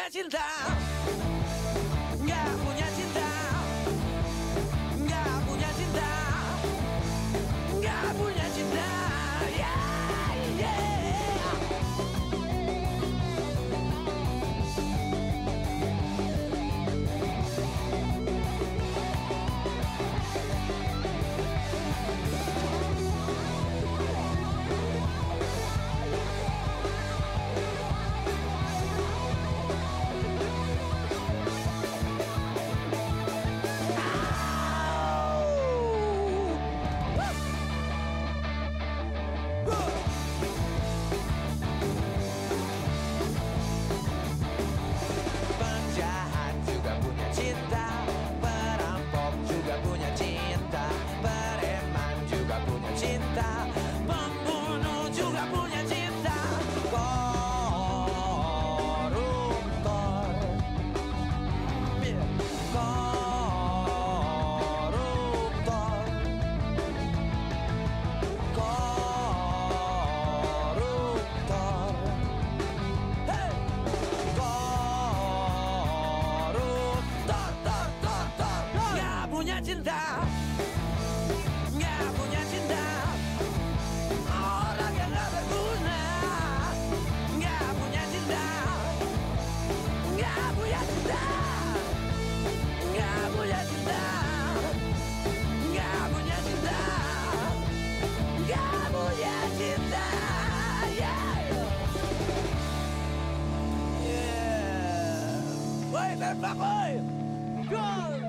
punya cinta, nggak punya cinta, nggak punya cinta, nggak punya cinta. Yeah, yeah. Penjahat juga punya cinta, perampok juga punya cinta, preman juga punya cinta, pembunuh juga punya cinta, koruptor, koruptor, koruptor, hey! Nggak punya cinta, nggak punya cinta, orang yang nggak berguna, nggak punya cinta, nggak punya cinta, nggak punya cinta, nggak punya cinta, nggak punya cinta. Yeah. Yeah. Woi, tembak woi. Gol.